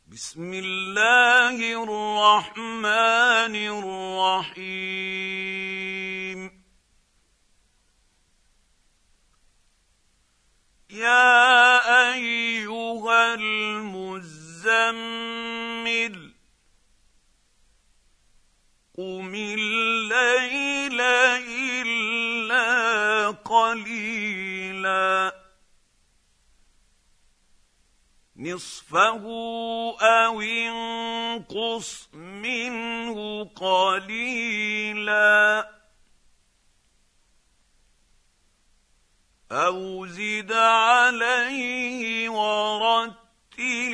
بسم الله الرحمن الرحيم. يا أيها المزمل قم الليل إلا قليلا نصفه أو انقص منه قليلا أو زد عليه ورتل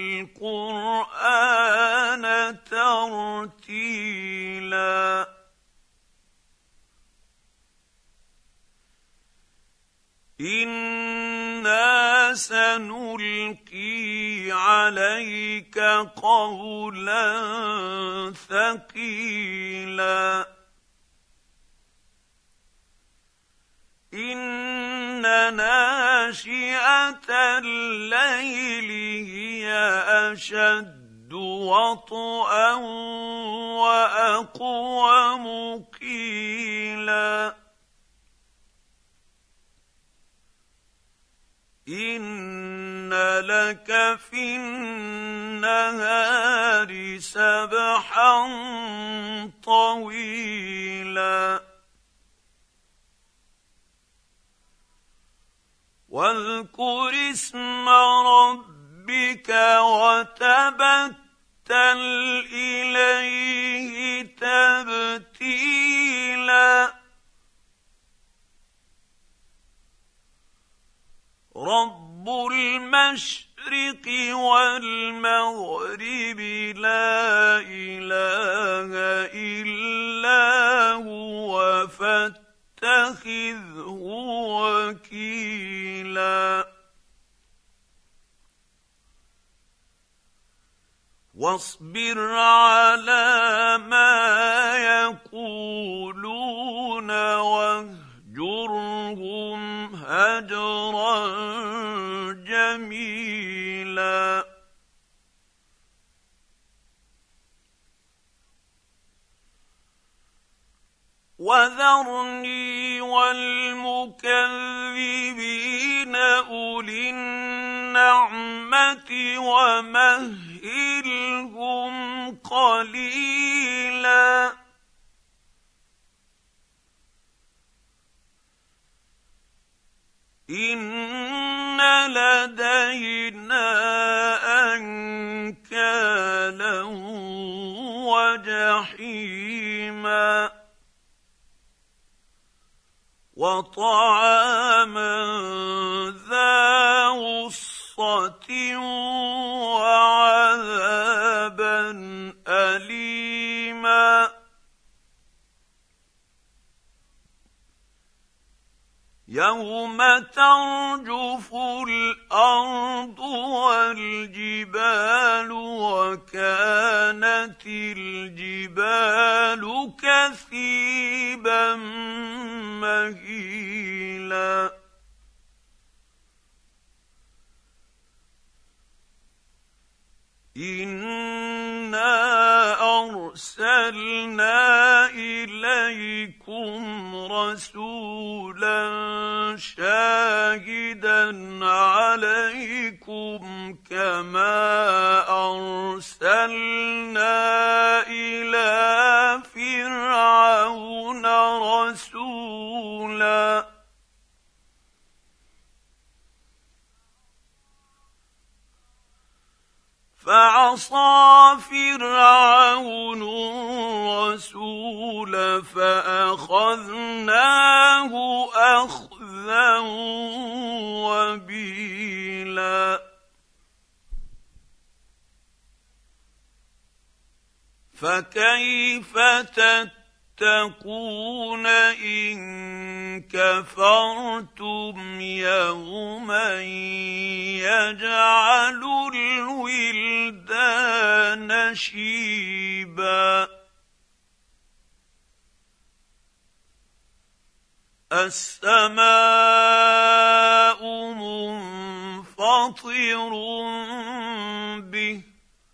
القرآن ترتيلا إنا سنلقي عليك قولا ثقيلا إن ناشئة الليل هي أشد وطئا وأقوم قيلا إن لك في النهار سبحا طويلا واذكر اسم ربك وتبتل إليه تبتيلا رب المشرق والمغرب لا إله إلا هو فاتخذه وكيلا واصبر على ما يقولون واهجرهم هجرا جميلا وذرني والمكذبين أولي النعمة ومهلهم قليلا إن لدينا أنكالا وجحيما وطعاما ذا غصة وعذابا أليما يوم ترجف الأرض والجبال وكانت الجبال كثيبا مهيلا إنا أرسلنا إليكم رسولا شاهدا عليكم كما أرسلنا إلى فرعون رسولا فعصى فرعون الرسول فأخذناه أخذا وبيلا فكيف تتقون إن كفرتم يوما يجعل الولدان شيبا السماء منفطر به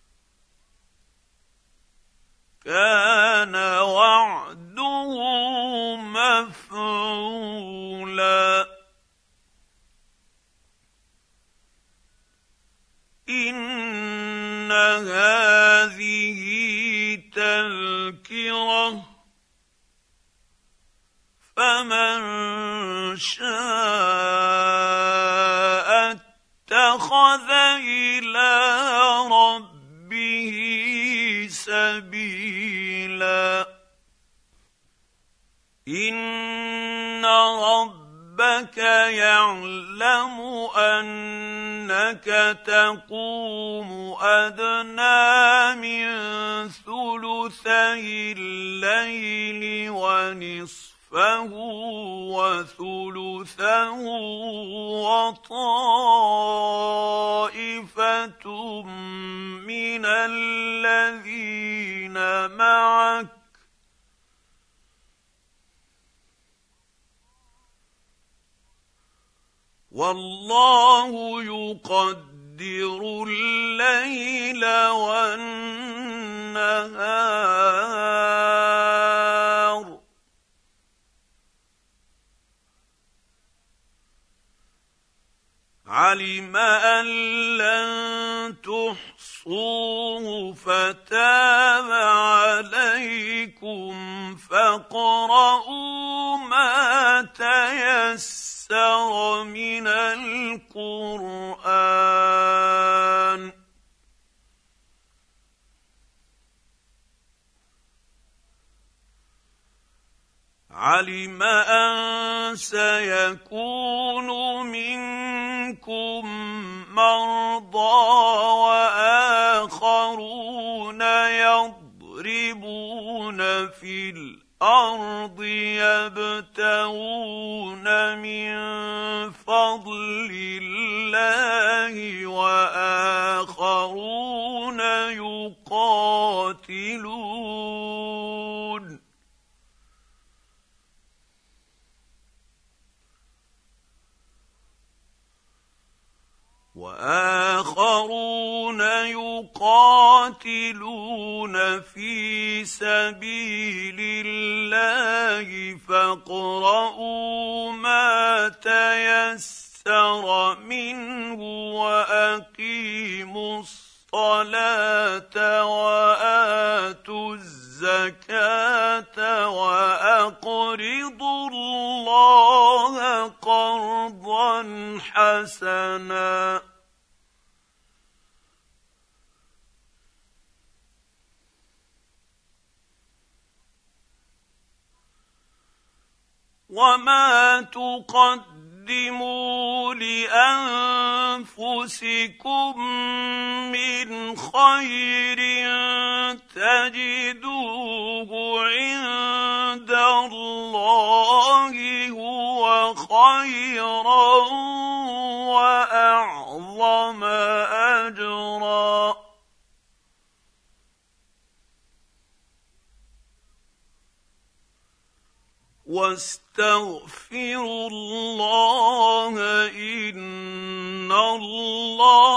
كان وعده مفعولا إن هذه تذكرة فمن شاء اتخذ إلى ربه سبيلا إن ربك يعلم أنك تقوم أدنى من ثلثي الليل ونصفه وثلثه وطائفة من الذين معك والله يقدر الليل والنهار علم أن لن تحصوه فتاب عليكم فاقرؤوا ما تيسر من القرآن علم أن سيكون منكم مرضى وآخرون يضربون في الأرض يبتغون من فضل الله وآخرون يقاتلون في سبيل الله فاقرؤوا ما تيسر منه وأقيموا الصلاة وآتوا الزكاة وأقرضوا الله قرضا حسنا وما تقدموا لأنفسكم من خير تجدوه عند الله هو خيرا وأعظم أجرا واستغفروا الله إن الله